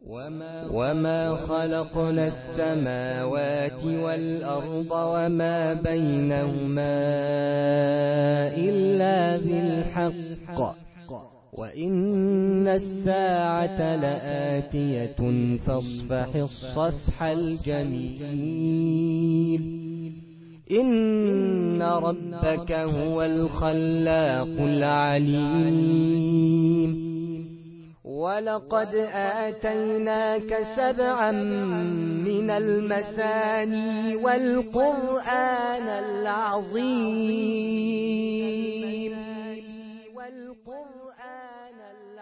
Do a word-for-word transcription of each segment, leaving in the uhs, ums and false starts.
وما خلقنا السماوات والأرض وما بينهما إلا بالحق وإن الساعة لآتية فاصفح الصفح الجميل إن ربك هو الخلاق العليم ولقد آتيناك سبعا من المثاني والقرآن العظيم والقرآن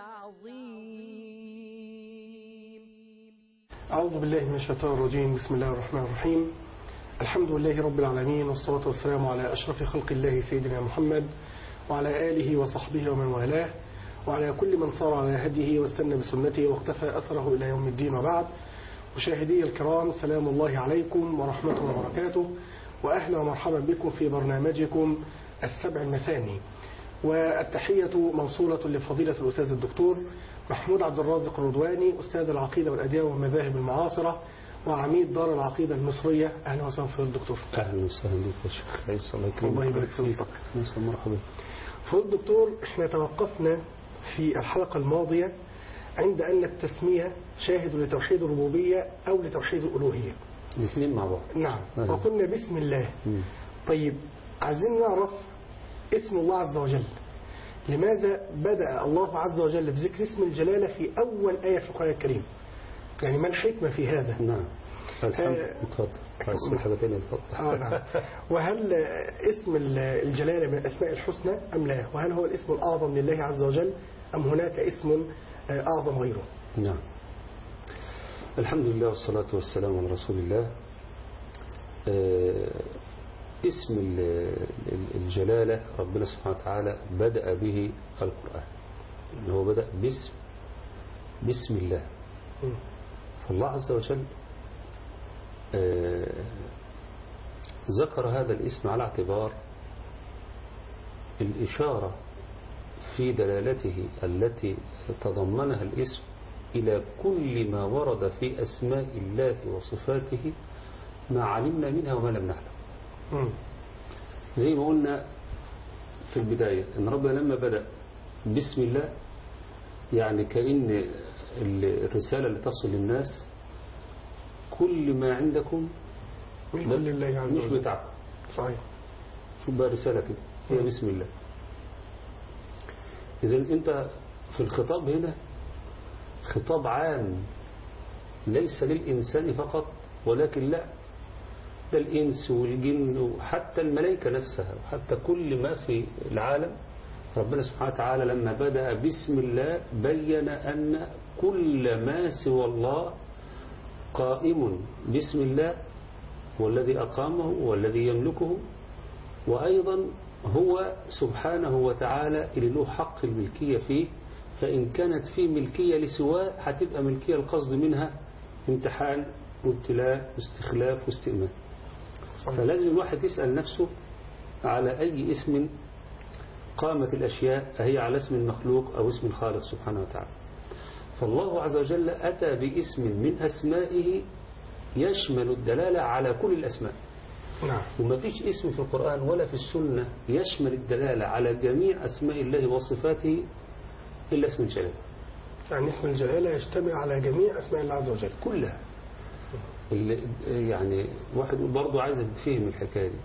العظيم. أعوذ بالله من الشيطان الرجيم. بسم الله الرحمن الرحيم. الحمد لله رب العالمين، والصلاة والسلام على أشرف خلق الله سيدنا محمد وعلى آله وصحبه ومن والاه وعلى كل من صار على هديه واستنى بسنته واختفى أثره إلى يوم الدين. وبعد، مشاهدي الكرام، سلام الله عليكم ورحمته وبركاته، وأهلا ومرحبا بكم في برنامجكم السبع المثاني، والتحية موصولة لفضيلة الأستاذ الدكتور محمود عبد الرازق الرضواني، أستاذ العقيدة والأديان والمذاهب المعاصرة وعميد دار العقيدة المصرية. أهلا وسهلا في الدكتور. أهلا وسهلا بك يا شيخ عيسى، الله يكرمك. الله يبارك فيك. مرحبا. فضل الدكتور، احنا توقفنا في الحلقة الماضية عند أن التسمية شاهد لتوحيد الربوبية أو لتوحيد الألوهية، الاثنين مع بعض. نعم. أهلا. وقلنا بسم الله. مم. طيب، عايزين نعرف اسم الله عز وجل. لماذا بدأ الله عز وجل بذكر اسم الجلالة في أول آية في القرآن الكريم؟ يعني ما الحكمة في هذا؟ نعم. الحمد آه اتفضل. عايز تقول حاجة تانية اتفضل. آه نعم. وهل اسم الجلالة من الأسماء الحسنى أم لا؟ وهل هو الاسم الأعظم لله عز وجل أم هناك اسم أعظم غيره؟ نعم. الحمد لله والصلاة والسلام على رسول الله. آه اسم الجلالة ربنا سبحانه وتعالى بدأ به القرآن، إنه هو بدأ باسم بسم الله. م. فالله عز وجل آه ذكر هذا الاسم على اعتبار الإشارة في دلالته التي تضمنها الاسم إلى كل ما ورد في أسماء الله وصفاته، ما علمنا منها وما لم نعلم. م. زي ما قلنا في البداية إن ربنا لما بدأ بسم الله، يعني كأن الرسالة اللي تصل للناس كل ما عندكم من كل الله عز وجل، مش بتاعكم. صحيح. شو بقى رسالة كده هي بسم الله. إذن أنت في الخطاب هنا خطاب عام ليس للإنسان فقط، ولكن لا، ده الإنس والجن وحتى الملائكة نفسها وحتى كل ما في العالم. ربنا سبحانه وتعالى لما بدأ بسم الله بين أن كل ما سوى الله قائم بسم الله، والذي أقامه والذي يملكه، وأيضا هو سبحانه وتعالى اللي له حق الملكية فيه. فإن كانت فيه ملكية لسواه هتبقى ملكية القصد منها امتحان وابتلاء واستخلاف واستئمان. فلازم الواحد يسأل نفسه على أي اسم قامت الأشياء، هي على اسم المخلوق أو اسم الخالق سبحانه وتعالى. فالله عز وجل أتى باسم من أسمائه يشمل الدلالة على كل الأسماء. نعم. وما فيش اسم في القرآن ولا في السنة يشمل الدلالة على جميع أسماء الله وصفاته إلا اسم الجلالة. يعني اسم الجلالة يشتمل على جميع أسماء الله عز وجل كلها. يعني واحد برضو عايز تفهم الحكاية دي.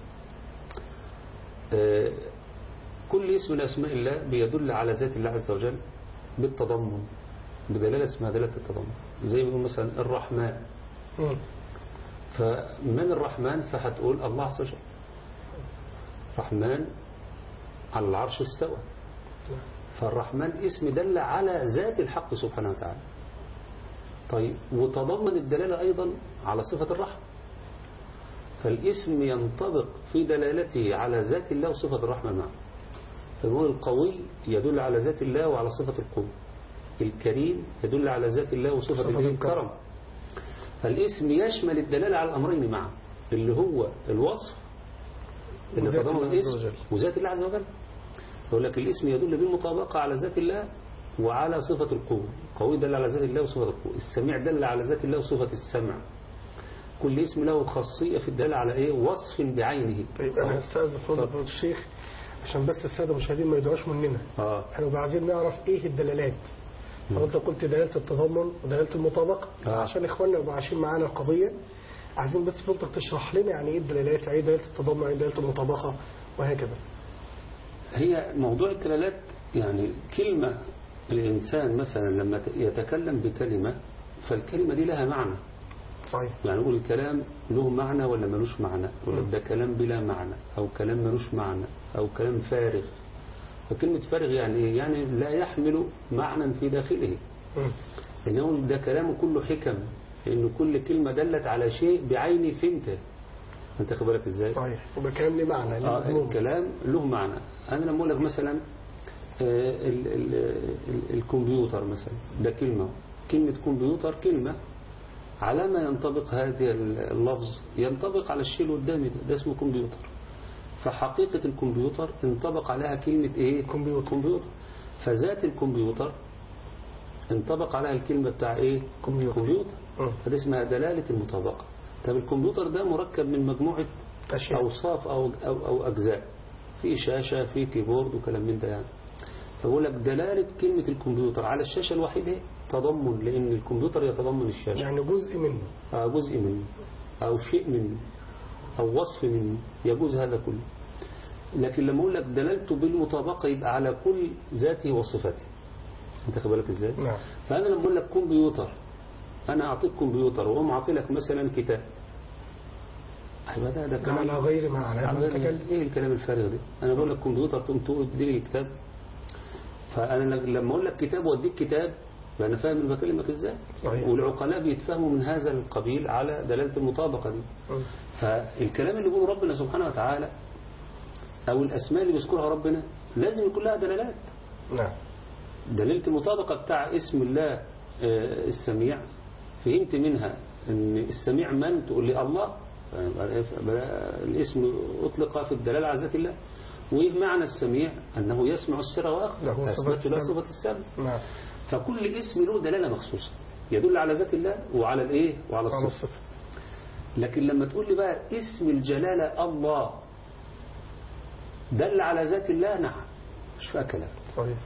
آه كل اسم من أسماء الله بيدل على ذات الله عز وجل بالتضمن، بدلالة اسمها دلالة التضمن. زي ما يقول مثلا الرحمن. م. فمن الرحمن فهتقول الله عز وجل. رحمن على العرش استوى. فالرحمن اسم دل على ذات الحق سبحانه وتعالى. طيب، وتضمن الدلالة أيضا على صفة الرحمة. فالاسم ينطبق في دلالته على ذات الله وصفة الرحمة معه. فنقول القوي يدل على ذات الله وعلى صفة القوة، الكريم يدل على ذات الله وصفة الكرم. فالاسم يشمل الدلالة على الأمرين معا، اللي هو الوصف اللي تضمن الاسم وذات الله عز وجل. يقول لك الاسم يدل بالمطابقة على ذات الله وعلى صفة القوة. القوي دل على ذات الله وصفة القوة، السميع دل على ذات الله وصفة السمع. كل اسم له خاصية في الدلالة على ايه؟ وصف بعينه. طيب انا هستأذن فضل الشيخ عشان بس السادة المشاهدين ما يدعوش مننا. اه احنا عايزين نعرف ايه الدلالات. فانت قلت دلالة التضمن ودلالة المطابقة. آه. عشان اخواننا يبقوا عايشين معانا القضية، عايزين بس فضلك تشرح لنا يعني ايه الدلالات، يعني ايه دلالة التضمن، يعني ايه دلالة المطابقة وهكذا. هي موضوع الدلالات يعني كلمة الإنسان مثلا لما يتكلم بكلمة فالكلمة دي لها معنى. صحيح. يعني نقول الكلام له معنى ولا ملوش معنى، ولا ده كلام بلا معنى، أو كلام ملوش معنى، أو كلام فارغ. فكلمة فارغ يعني إيه؟ يعني لا يحمل معنى في داخله. لأنه ده كلامه كله حكم، لأن كل كلمة دلت على شيء بعيني فهمته. أنت خبرك إزاي؟ صحيح. وبكلام لي معنى. آه الكلام له معنى. أنا لما أقول لك مثلا آه ال ال ال الكمبيوتر مثلا، ده كلمة. كلمة كمبيوتر كلمة، على ما ينطبق هذا اللفظ ينطبق على الشيء اللي قدامي ده, ده اسمه كمبيوتر. فحقيقة الكمبيوتر انطبق عليها كلمة ايه؟ كمبيوتر. كمبيوتر. فذات الكمبيوتر انطبق عليها الكلمة بتاع ايه؟ كمبيوتر. كمبيوتر. فده اسمها دلالة المطابقة. طب الكمبيوتر ده مركب من مجموعة أشياء. أوصاف أو, أو, أو أجزاء، في شاشة، في كيبورد وكلام من ده يعني. فأقول لك دلالة كلمة الكمبيوتر على الشاشة الوحيدة تضمن، لأن الكمبيوتر يتضمن الشاشة، يعني جزء منه. آه جزء منه أو شيء منه أو وصف منه، يجوز هذا كله. لكن لما أقول لك دلالته بالمطابقة يبقى على كل ذاته وصفاته. أنت خبرك إزاي؟ نعم. فأنا لما أقول لك كمبيوتر، أنا أعطيك كمبيوتر وأقوم أعطي لك مثلا كتاب، أيوة ده ده كلام على غير معنى. إيه الكلام الفارغ ده؟ أنا بقول لك كمبيوتر تقوم تقول لي كتاب. فأنا لما أقول لك كتاب وأديك كتاب أنا فاهم اللي بكلمك إزاي. صحيح. والعقلاء بيتفهموا من هذا القبيل على دلالة المطابقة دي. م. فالكلام اللي بيقوله ربنا سبحانه وتعالى أو الأسماء اللي بيذكرها ربنا لازم يكون لها دلالات. نعم. دلالة المطابقة بتاع اسم الله السميع، فهمت منها أن السميع من؟ تقول لي الله، الاسم أطلق في الدلالة على ذات الله. وإيه معنى السميع؟ أنه يسمع السر وأخفى، أثبت له صفة السمع. نعم. فكل اسم له دلالة مخصوصة يدل على ذات الله وعلى الإيه وعلى الصفة. لكن لما تقول لي بقى اسم الجلالة الله دل على ذات الله، نعم مش فيها كلام. صحيح.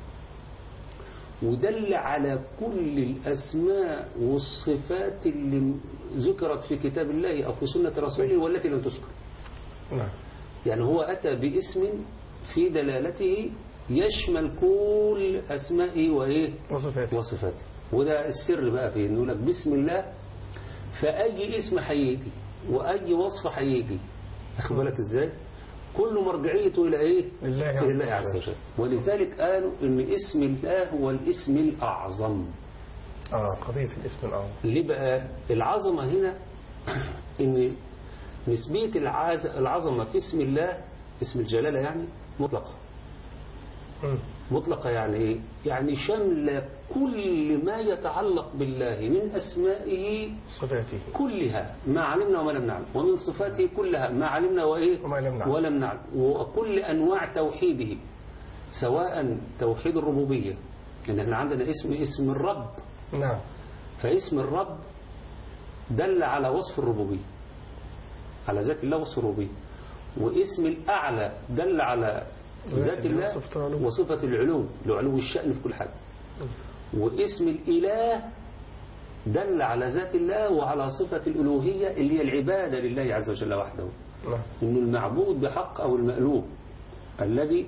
ودل على كل الأسماء والصفات اللي ذكرت في كتاب الله أو في سنة رسوله والتي لم تذكر. نعم. يعني هو أتى باسم في دلالته يشمل كل أسمائه وإيه وصفاته. وصفاته. وده السر بقى في إنه لك بسم الله، فأي اسم حيجي وأي وصف حيجي، أخذ بالك إزاي؟ كل مرجعيته إلى إيه؟ الله إلى الله عز وجل. ولذلك قالوا إن اسم الله هو الاسم الأعظم. آه قضية الاسم الأعظم. ليه بقى؟ العظمة هنا إن نسبية العظمة في اسم الله، اسم الجلالة يعني مطلقة. م. مطلقة يعني إيه؟ يعني شمل كل ما يتعلق بالله من أسمائه صفاته كلها ما علمنا وما لم نعلم، ومن صفاته كلها ما علمنا وإيه وما لم نعلم. ولم نعلم، وكل أنواع توحيده، سواء توحيد الربوبية، يعني احنا عندنا اسم اسم الرب. نعم. فاسم الرب دل على وصف الربوبية، على ذات الله وصف الربوبية. واسم الأعلى دل على ذات الله وصفة العلو، لعلو الشأن في كل حاجة. واسم الإله دل على ذات الله وعلى صفة الألوهية اللي هي العبادة لله عز وجل وحده. إنه المعبود بحق أو المألوه الذي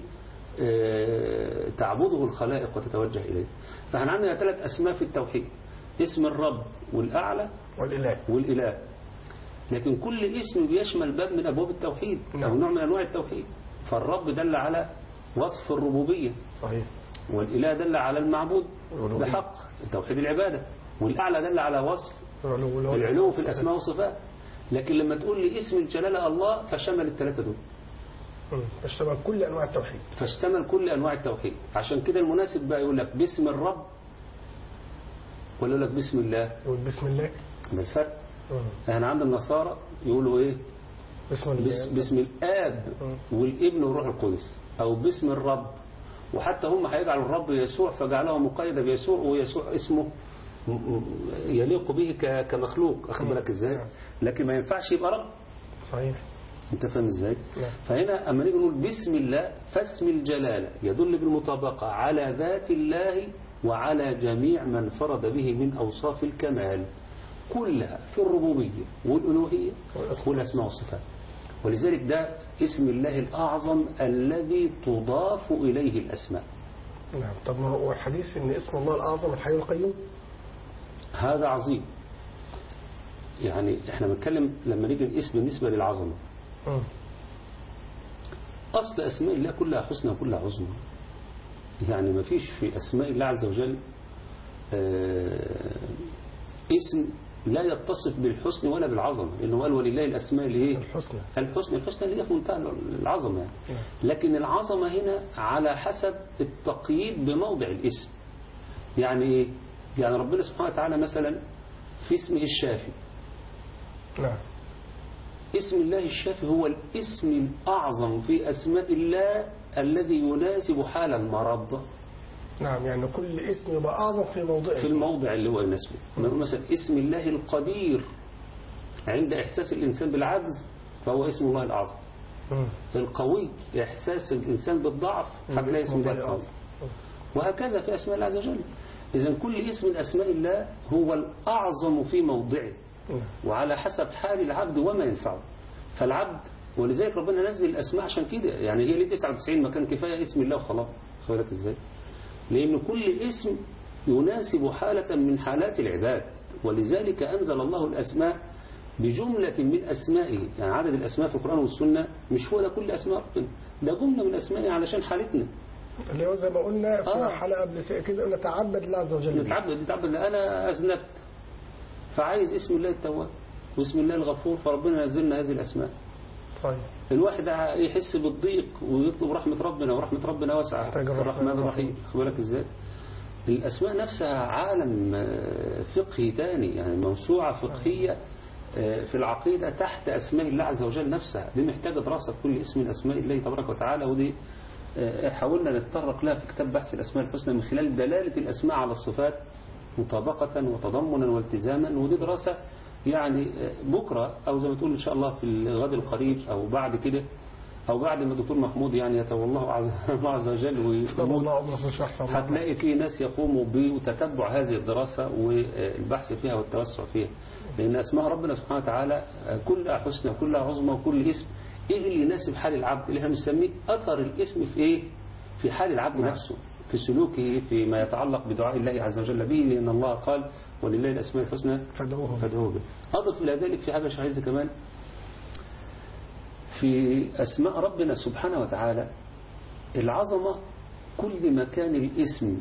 تعبده الخلائق وتتوجه إليه. فاحنا عندنا ثلاث أسماء في التوحيد: اسم الرب والأعلى والإله والإله. لكن كل اسم بيشمل باب من أبواب التوحيد أو نوع من أنواع التوحيد. فالرب دل على وصف الربوبية. صحيح. والإله دل على المعبود بحق توحيد العبادة. والأعلى دل على وصف العلو في الأسماء والصفات. لكن لما تقول لي اسم الجلالة الله فشمل الثلاثة دول، فاشتمل كل أنواع التوحيد. فاشتمل كل أنواع التوحيد. عشان كده المناسب بقى يقول لك باسم الرب ولا يقول لك بسم الله؟ يقول بسم الله. ما الفرق؟ احنا عند النصارى يقولوا ايه؟ بسم, بس بسم الآب والابن والروح القدس، أو باسم الرب وحتى هم هيجعلوا الرب يسوع فجعله مقيدا بيسوع، ويسوع اسمه يليق به كمخلوق، أخذ بالك إزاي؟ لكن ما ينفعش يبقى رب. صحيح. أنت فاهم إزاي؟ نعم. فهنا أما نيجي نقول بسم الله، فاسم الجلالة يدل بالمطابقة على ذات الله وعلى جميع من فرد به من أوصاف الكمال كلها في الربوبية والألوهية والأسماء والصفات. ولذلك ده اسم الله الأعظم الذي تضاف إليه الأسماء. نعم. طب ما هو الحديث إن اسم الله الأعظم الحي القيوم؟ هذا عظيم. يعني احنا بنتكلم لما نيجي الاسم بالنسبة للعظمة. م. أصل أسماء الله كلها حسنى وكلها عظمى. يعني ما فيش في أسماء الله عز وجل اسم لا يتصف بالحسن ولا بالعظمة، لأنه قال ولله الأسماء اللي هي الحسنى. الحسنى الحسنى اللي هي في منتهى العظمة يعني. لكن العظمة هنا على حسب التقييد بموضع الاسم. يعني إيه؟ يعني ربنا سبحانه وتعالى مثلا في اسمه الشافي. نعم. اسم الله الشافي هو الاسم الأعظم في أسماء الله الذي يناسب حال المرض. نعم. يعني كل اسم يبقى أعظم في موضعه، في الموضع اللي هو يناسبه. مثلا اسم الله القدير عند إحساس الإنسان بالعجز فهو اسم الله الأعظم. م. القوي إحساس الإنسان بالضعف هتلاقي اسم الله القوي. وهكذا في أسماء الله عز وجل. إذن كل اسم من أسماء الله هو الأعظم في موضعه وعلى حسب حال العبد وما ينفعه. فالعبد ولذلك ربنا نزل الأسماء عشان كده. يعني هي ليه تسعة وتسعين مكان كفاية اسم الله وخلاص. خيرك إزاي؟ لأن كل اسم يناسب حالة من حالات العباد، ولذلك أنزل الله الأسماء بجملة من أسمائه. يعني عدد الأسماء في القرآن والسنة مش هو ده كل أسماء ربنا، ده جملة من أسمائه علشان حالتنا. اللي هو زي ما قلنا في آه. حلقة قبل كده نتعبد الله عز وجل. نتعبد نتعبد أنا أذنبت فعايز اسم الله التواب واسم الله الغفور، فربنا نزلنا هذه الأسماء. طيب. الواحد يحس بالضيق ويطلب رحمة ربنا، ورحمة ربنا واسعة، الرحمن الرحيم. خبرك ازاي؟ الأسماء نفسها عالم فقهي تاني، يعني موسوعة فقهية في العقيدة تحت أسماء الله عز وجل نفسها. دي محتاجة دراسة كل اسم من أسماء الله تبارك وتعالى، ودي حاولنا نتطرق لها في كتاب بحث الأسماء الحسنى من خلال دلالة الأسماء على الصفات مطابقة وتضمنا والتزاما. ودي دراسة يعني بكرة أو زي ما تقول إن شاء الله في الغد القريب أو بعد كده أو بعد ما الدكتور محمود يعني يتولى الله عز وجل هتلاقي في ناس يقوموا بتتبع هذه الدراسة والبحث فيها والتوسع فيها. لأن أسماء ربنا سبحانه وتعالى كلها حسنى وكلها عظمى، وكل اسم إيه اللي يناسب حال العبد اللي احنا بنسميه أثر الاسم في إيه؟ في حال العبد نفسه، في سلوكه، فيما يتعلق بدعاء الله عز وجل به، لأن الله قال ولله الأسماء الحسنى فادعوه به. أضف إلى ذلك في حاجة شعيزة كمان في أسماء ربنا سبحانه وتعالى العظمة. كل ما كان الاسم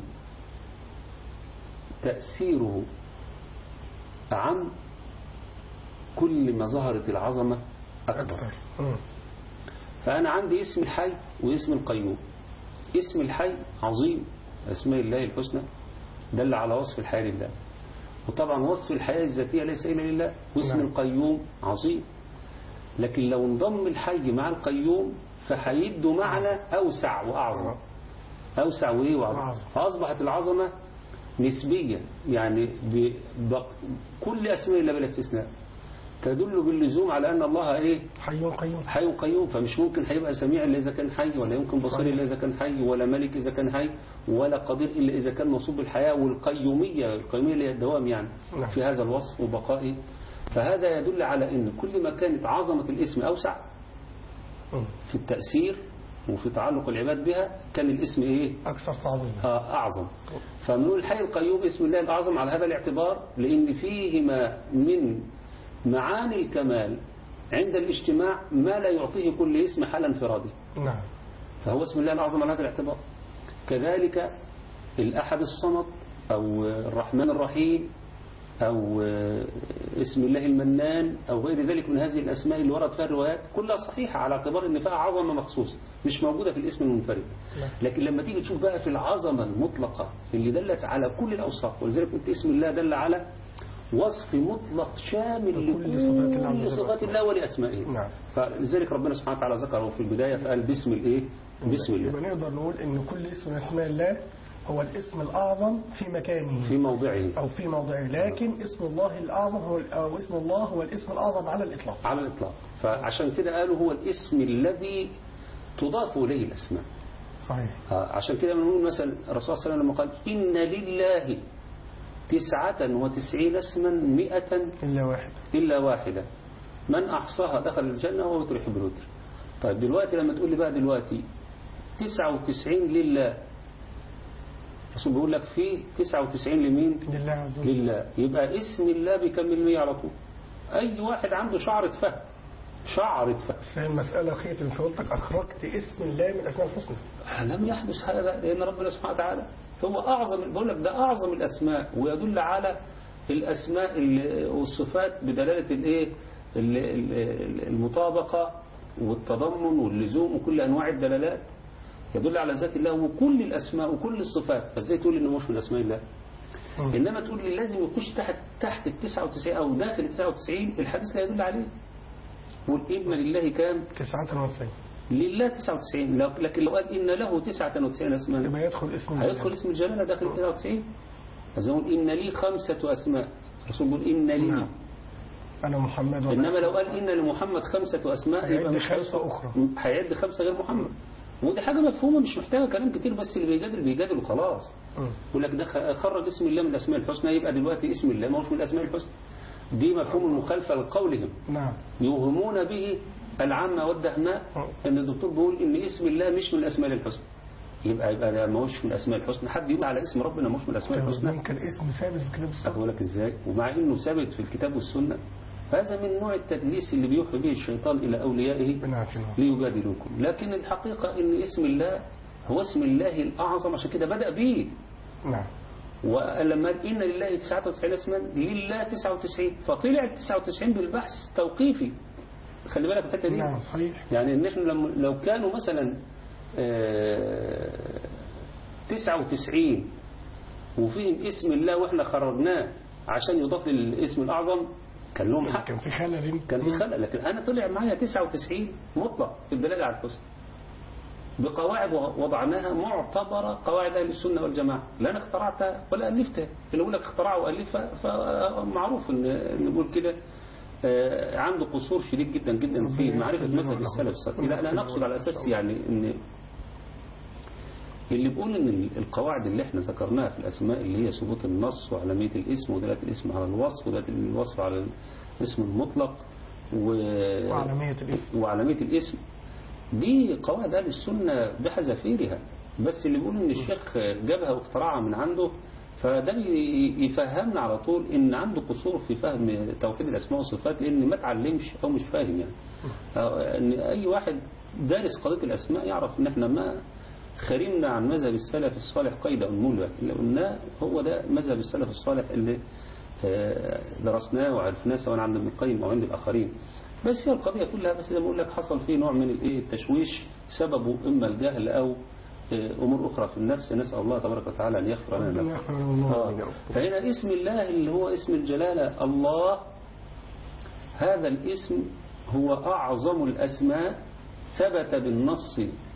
تأثيره أعم كل ما ظهرت العظمة أكبر. فأنا عندي اسم الحي واسم القيوم. اسم الحي عظيم، أسماء الله الحسنى دل على وصف الحياة لله، وطبعا وصف الحياة الذاتية ليس إلا لله. واسم نعم. القيوم عظيم، لكن لو انضم الحي مع القيوم فحيدوا معنى أوسع وأعظم. أوسع وإيه وأعظم. فأصبحت العظمة نسبيا، يعني كل أسماء الله بلا استثناء تدل باللزوم على أن الله إيه؟ حي قيوم. حي قيوم. فمش ممكن هيبقى سميع إلا إذا كان حي، ولا يمكن بصير إلا إذا كان حي، ولا ملك إذا كان حي، ولا قدير إلا إذا كان موصوف بالحياة والقيومية. القيومية اللي هي الدوام يعني نعم. في هذا الوصف وبقائه. فهذا يدل على أن كل ما كانت عظمة الاسم أوسع في التأثير وفي تعلق العباد بها كان الاسم إيه؟ أكثر تعظيما. آه أعظم. فمنقول الحي القيوم اسم الله الأعظم على هذا الاعتبار، لأن فيهما من معاني الكمال عند الاجتماع ما لا يعطيه كل اسم حال انفراده. نعم. فهو اسم الله الأعظم على هذا الاعتبار. كذلك الأحد الصمد أو الرحمن الرحيم أو اسم الله المنان أو غير ذلك من هذه الأسماء اللي ورد فيها الروايات كلها صحيحة على اعتبار ان فيها عظمة مخصوص مش موجودة في الاسم المنفرد. لكن لما تيجي تشوف بقى في العظمة المطلقة اللي دلت على كل الأوصاف، ولذلك قلت اسم الله دل على وصف مطلق شامل لكل صفات الله ولأسمائه. نعم. فلذلك ربنا سبحانه وتعالى ذكره في البداية فقال باسم الايه بسم الله. يبقى نقدر نقول ان كل اسم من اسماء الله هو الاسم الأعظم في مكانه في موضعه أو في موضعه، لكن اسم الله الأعظم هو أو اسم الله هو الاسم الأعظم على الإطلاق. على الإطلاق. فعشان كده قالوا هو الاسم الذي تضاف إليه الأسماء. صحيح. عشان كده بنقول مثلا الرسول صلى الله عليه وسلم لما قال إن لله تسعة وتسعين اسما مئة إلا واحد إلا واحدة من أحصاها دخل الجنة وهو وتر يحب الوتر. طيب دلوقتي لما تقول لي بقى دلوقتي تسعة وتسعين لله، الرسول بيقول لك فيه تسعة وتسعين لمين؟ لله عز وجل. لله. يبقى اسم الله بيكمل مية على طول. أي واحد عنده شعرة فهم شعرة فهم في المسألة خيط انت قلتك أخرجت اسم الله من الأسماء الحسنى. لم يحدث هذا لأن ربنا سبحانه وتعالى هو أعظم، بقول لك ده أعظم الأسماء، ويدل على الأسماء والصفات بدلالة الإيه المطابقة والتضمن واللزوم وكل أنواع الدلالات، يدل على ذات الله وكل الأسماء وكل الصفات. فازاي تقول إنه مش من أسماء الله؟ م. إنما تقول لي لازم يخش تحت تحت ال تسعة وتسعين أو داخل ال تسعة وتسعين، الحديث لا يدل عليه. والإن لله كام؟ تسعة وتسعين. لله تسعة وتسعين، لكن لو قال إن له تسعة وتسعين اسماء يبقى يدخل اسم الجلالة. هيدخل اسم الجلالة داخل ال تسعة وتسعين. فزي يقول إن لي خمسة أسماء، الرسول يقول إن لي نعم. أنا محمد. إنما لو قال إن لمحمد خمسة أسماء يبقى مش خمسة أخرى، هيعد خمسة غير محمد. ودي حاجة مفهومة مش محتاجة كلام كتير، بس اللي بيجادل بيجادل وخلاص. يقول لك ده خرج اسم الله من الأسماء الحسنى، يبقى دلوقتي اسم الله ما هوش من الأسماء الحسنى. دي مفهوم المخالفة لقولهم. نعم. يوهمون به العامة والدهماء ان الدكتور بيقول ان اسم الله مش من الاسماء الحسنى، يبقى يبقى ده ما هوش من الاسماء الحسنى. حد يقول على اسم ربنا مش من الاسماء الحسنى؟ ممكن اسم ثابت في الكتاب والسنة. اقول لك ازاي ومع انه ثابت في الكتاب والسنه؟ هذا من نوع التدليس اللي بيوحي به الشيطان الى اوليائه ليجادلوكم. لكن الحقيقه ان اسم الله هو اسم الله الاعظم، عشان كده بدأ به. نعم. ولما قال إن لله تسعة وتسعين اسما لله تسعة وتسعين، فطلع تسعة وتسعين بالبحث توقيفي. خلي بالك الحته دي. نعم صحيح. يعني ان احنا لو كانوا مثلا تسعة وتسعين وفيهم اسم الله واحنا خرجناه عشان يضاف للاسم الاعظم كان لهم حق، كان في خلل كان في خلل. لكن انا طلع معايا تسعة وتسعين مطلق في الدلاله على الحسن بقواعد وضعناها معتبرة قواعد أهل السنة والجماعة، لا أنا اخترعتها ولا ألفتها. اللي يقول لك اخترعها وألفها فمعروف إن نقول كده عنده قصور شديد جدا جدا في معرفة مذهب السلف الصالح. لا لا نقصد على أساس يعني إن اللي بيقول إن القواعد اللي احنا ذكرناها في الأسماء اللي هي ثبوت النص وعلامية الاسم ودلالة الاسم على الوصف ودلالة الوصف على الاسم المطلق وعلامية الاسم وعلامية الاسم دي قواعد أهل السنة بحذافيرها، بس اللي بيقول إن الشيخ جابها واخترعها من عنده فده يفهمنا على طول إن عنده قصور في فهم توحيد الأسماء والصفات، لأن ما تعلمش أو مش فاهم. يعني إن أي واحد دارس قضية الأسماء يعرف إن إحنا ما خرمنا عن مذهب السلف الصالح قيد أنمول، اللي قلناه هو ده مذهب السلف الصالح اللي درسناه وعرفناه سواء عند ابن القيم أو عند الآخرين. بس هي القضية كلها بس زي ما أقول لك حصل فيه نوع من التشويش سببه إما الجهل أو أمور أخرى في النفس. نسأل الله تبارك وتعالى أن يغفر لنا. آه. فهنا اسم الله اللي هو اسم الجلالة الله، هذا الاسم هو أعظم الأسماء. ثبت بالنص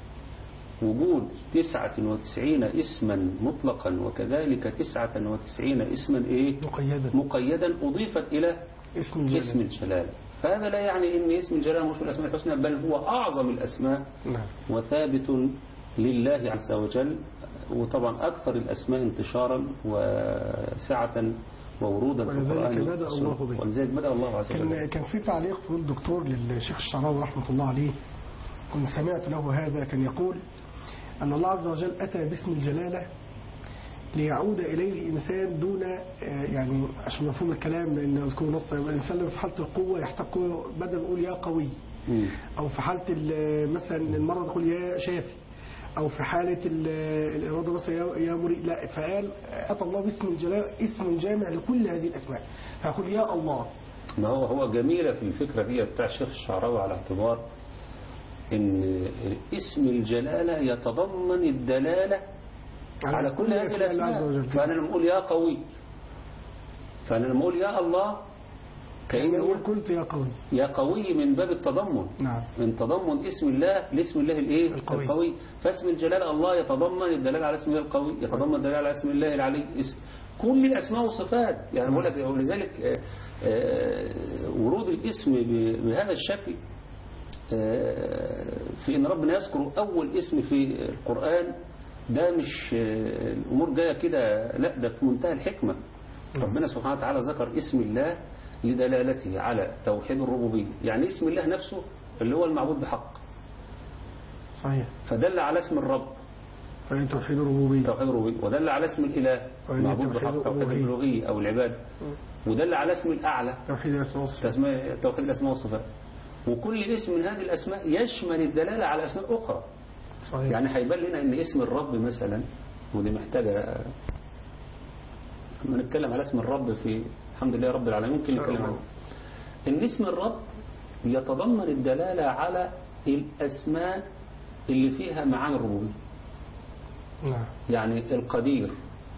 وجود تسعة وتسعين اسما مطلقا وكذلك تسعة وتسعين اسما إيه؟ مقيدا مقيدا أضيفت إلى اسم الجلالة, اسم الجلالة. فهذا لا يعني ان اسم الجلالة مش من الأسماء الحسنى، بل هو أعظم الأسماء. نعم. وثابت لله عز وجل، وطبعا أكثر الأسماء انتشارا وسعة وورودا في القرآن ولذلك بدأ الله عز وجل. كان, كان في تعليق في الدكتور للشيخ الشعراوي رحمة الله عليه، كنت سمعت له هذا، كان يقول أن الله عز وجل أتى باسم الجلالة ليعود إليه الإنسان دون يعني عشان مفهوم الكلام، لأن أذكر نص الإنسان في حالة القوة يحتاج بدل يقول يا قوي، أو في حالة مثلا المرض يقول يا شافي، أو في حالة الإرادة مثلا يا مريء. لا، فقال أتى الله باسم الجلالة اسم جامع لكل هذه الأسماء، فيقول يا الله. ما هو هو جميلة في الفكرة دي بتاع الشيخ الشعراوي على اعتبار إن اسم الجلالة يتضمن الدلالة على كل هذه الأسماء. فأنا لما أقول يا قوي، فأنا لما أقول يا الله كأنه يعني قلت يا قوي. يا قوي من باب التضمن. نعم. من تضمن اسم الله لاسم الله الايه القوي. القوي. فاسم الجلالة الله يتضمن الدلالة على اسم الله القوي، يتضمن الدلالة على اسم الله العلي. اسم كل الأسماء والصفات يعني بقول لك. ولذلك آه، آه، ورود الاسم ب- بهذا الشكل آه، في ان ربنا يذكر اول اسم في القرآن، ده مش آه، الامور جايه كده، لا ده في منتهى الحكمة. ربنا سبحانه وتعالى ذكر اسم الله لدلالته على توحيد الربوبية. يعني اسم الله نفسه اللي هو المعبود بحق، صحيح. فدل على اسم الرب فهي توحيد الربوبية. توحيد الربوبية، ودل على اسم الإله وهي معبود توحيد بحق توحيد الألوهية. الألوهية أو العبادة، ودل على اسم الأعلى توحيد الأسماء والصفات. تسمية- توحيد الأسماء والصفات. وكل اسم من هذه الأسماء يشمل الدلالة على أسماء أخرى. صحيح. يعني هيبان لنا ان اسم الرب مثلا، ودي محتاجة لما نتكلم على اسم الرب في الحمد لله رب العالمين ممكن نتكلم عنه. ان اسم الرب يتضمن الدلالة على الأسماء اللي فيها معاني الربوبية. نعم. يعني القدير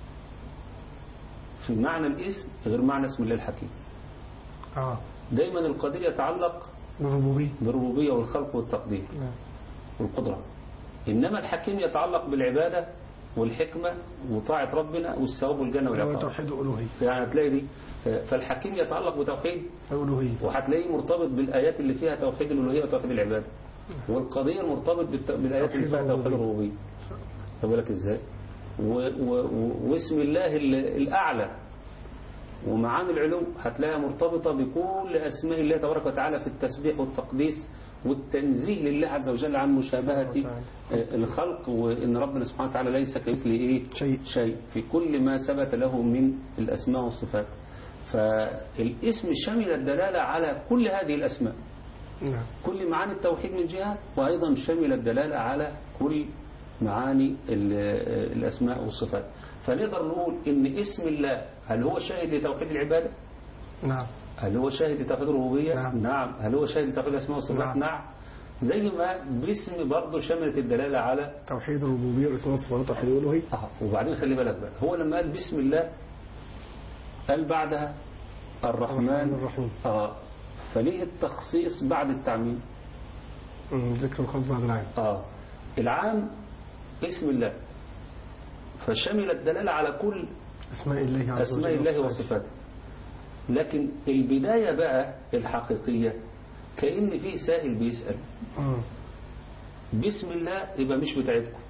في معنى الاسم غير معنى اسم الله الحكيم. اه دايما القدير يتعلق الربوبية. بالربوبية والخلق والتقدير نعم. والقدرة، إنما الحكيم يتعلق بالعبادة والحكمة وطاعة ربنا والثواب والجنة هو والعقاب. توحيد الألوهية. يعني هتلاقي دي، فالحكيم يتعلق بتوحيد الألوهية. وهتلاقيه مرتبط بالآيات اللي فيها توحيد الألوهية وتوحيد العبادة، والقضية مرتبط بالت- بالآيات اللي فيها توحيد الربوبية. خد بالك ازاي؟ و- و- واسم الله ال- الأعلى ومعاني العلو هتلاقيها مرتبطة بكل أسماء الله تبارك وتعالى في التسبيح والتقديس والتنزيه لله عز وجل عن مشابهة آه، الخلق، وإن ربنا سبحانه وتعالى ليس كمثله إيه شيء. شيء في كل ما ثبت له من الأسماء والصفات. فالاسم شمل الدلالة على كل هذه الأسماء، نعم. كل معاني التوحيد من جهة، وأيضا شمل الدلالة على كل معاني ال- الأسماء والصفات. فنقدر نقول إن اسم الله هل هو شاهد لتوحيد العبادة؟ نعم. هل هو شاهد لتوحيد الربوبية؟ نعم. نعم. هل هو شاهد لتوحيد الأسماء والصفات؟ نعم. نعم. زي ما باسم برضه شملت الدلالة على توحيد الربوبية والأسماء والصفات وتوحيد الألوهية. آه. وبعدين خلي بالك بقى، هو لما قال بسم الله قال بعدها الرحمن الرحمن الرحيم. آه. فليه التخصيص بعد التعميم؟ أمم، ذكر الخاص بعد العام. آه. العام اسم الله، فشمل الدلالة على كل أسماء الله عز وجل أسماء الله وصفاته. لكن البداية بقى الحقيقية كأن في سائل بيسأل أمم. بسم الله يبقى مش بتاعتكم،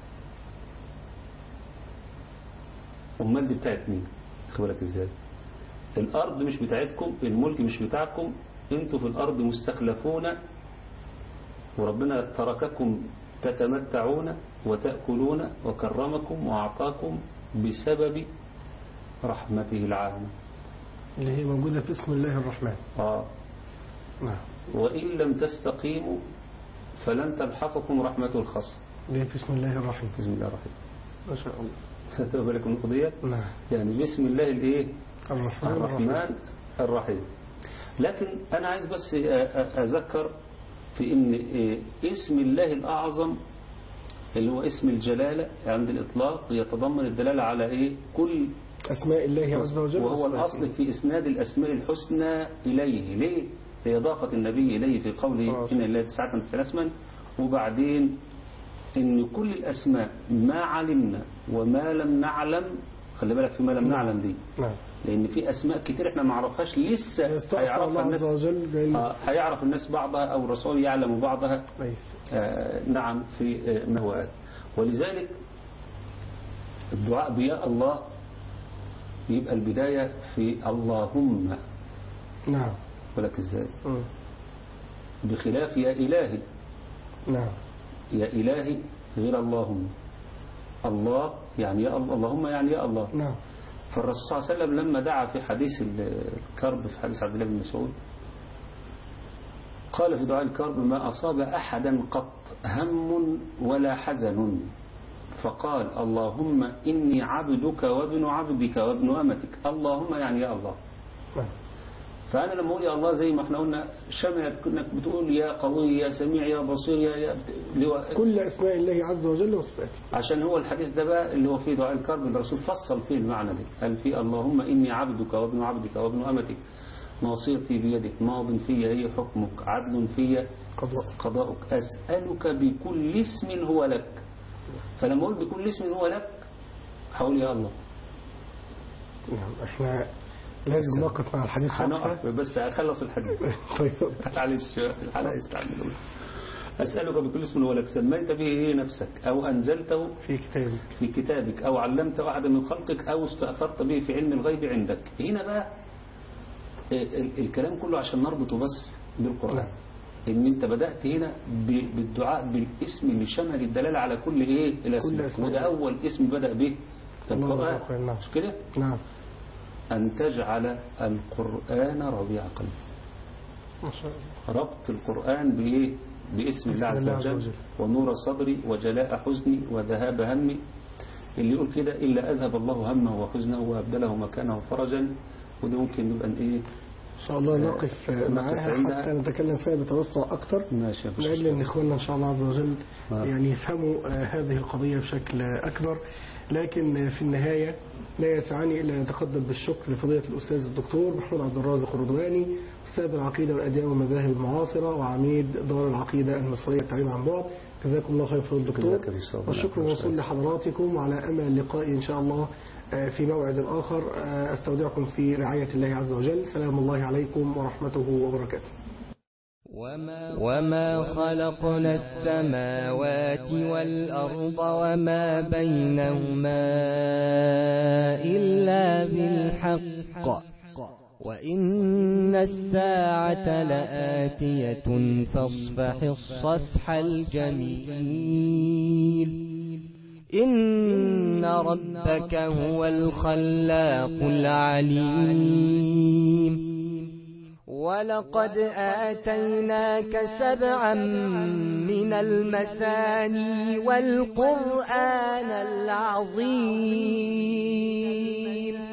أمال دي بتاعت مين؟ خد بالك ازاي؟ الأرض مش بتاعتكم، الملك مش بتاعكم، انتوا في الأرض مستخلفون، وربنا ترككم تتمتعون وتأكلون وكرمكم وأعطاكم بسبب رحمته العامة. اللي هي موجودة في اسم الله الرحمن. آه. نعم. وإن لم تستقيموا فلن تلحقكم رحمته الخاصة. اللي هي في اسم الله الرحيم. بسم الله الرحمن. ما شاء الله. تاخد بالك من النقطة ديت؟ نعم. يعني بسم الله الايه؟ الرحمن الرحيم. الرحمن الرحيم. لكن أنا عايز بس أ- أ- أذكر في إن اسم الله الأعظم اللي هو اسم الجلالة عند الإطلاق يتضمن الدلالة على إيه؟ كل أسماء الله عز وجل. وهو وصفاته. الأصل في إسناد الأسماء الحسنى إليه. ليه؟ لإضافة النبي إليه في قوله إن الله تسعة وتسعين اسما، وبعدين إن كل الأسماء ما علمنا وما لم نعلم. خلي بالك في ما لم نعلم دي، نعم. لأن في أسماء كتير إحنا ما عرفهاش لسه يستغفر هيعرفها الله الناس. عز وجل بأن- آه، هيعرف الناس بعضها أو الرسول يعلم بعضها. كويس. آه، نعم في آه، ما هو قال. ولذلك الدعاء بيا الله يبقى البداية في اللهم. نعم. ولك ازاي؟ أمم. بخلاف يا إلهي. نعم. يا إلهي غير اللهم. الله يعني يا الله، اللهم يعني يا الله. نعم. فالرسول صلى الله عليه وسلم لما دعا في حديث الكرب في حديث عبد الله بن مسعود قال في دعاء الكرب ما أصاب أحدا قط هم ولا حزن فقال اللهم إني عبدك وابن عبدك وابن أمتك. اللهم يعني يا الله. نعم. فأنا لما أقول يا الله زي ما احنا قلنا شملت كأنك بتقول يا قوي يا سميع يا بصير يا, يا اللي هو كل أسماء الله عز وجل وصفاته. عشان هو الحديث ده بقى اللي هو فيه دعاء الكرب الرسول فصل فيه المعنى ده، قال فيه اللهم إني عبدك وابن عبدك وابن أمتك ناصيتي بيدك ماض في هي حكمك عدل في قضاء. قضاؤك أسألك بكل اسم هو لك. فلما أقول بكل اسم هو لك هقول يا الله. نعم احنا لازم نقف مع الحديث. هنقف بس هخلص الحديث. طيب معلش الحلقة يستعملوا. أسألك بكل اسم هو لك سميت به إيه نفسك أو أنزلته في كتابك في كتابك أو علمته أحد من خلقك أو استأثرت به في علم الغيب عندك. هنا بقى الكلام كله عشان نربطه بس بالقرآن. إن أنت بدأت هنا بالدعاء بالاسم اللي شمل الدلالة على كل إيه الاسم، وده أول اسم بدأ به القرآن، مش كده؟ نعم. أن تجعل القرآن ربيع قلبي. ما شاء الله. ربط القرآن بإيه؟ باسم الله عز وجل. ونور صدري وجلاء حزني وذهاب همي. اللي يقول كده إلا أذهب الله همه وحزنه وأبدله مكانه فرجا. وده ممكن نبقى إيه إن شاء الله نقف معاها حتى نتكلم فيها بتوسع أكتر من أجل أن إخواننا إن شاء الله عز وجل يعني يفهموا هذه القضية بشكل أكبر. لكن في النهاية لا يسعني إلا أن نتقدم بالشكر لفضيلة الأستاذ الدكتور محمود عبد الرازق الرضواني، أستاذ العقيدة والأديان والمذاهب المعاصرة وعميد دار العقيدة المصرية التعليم عن بعد. جزاكم الله خير فضيلة الدكتور، والشكر موصول لحضراتكم، وعلى أمل اللقاء إن شاء الله في موعد آخر. أستودعكم في رعاية الله عز وجل. سلام الله عليكم ورحمته وبركاته. وما خلقنا السماوات والأرض وما بينهما إلا بالحق وإن الساعة لآتية فاصفح الصفح الجميل. إن ربك هو الخلاق العليم. ولقد آتيناك سبعا من المثاني والقرآن العظيم.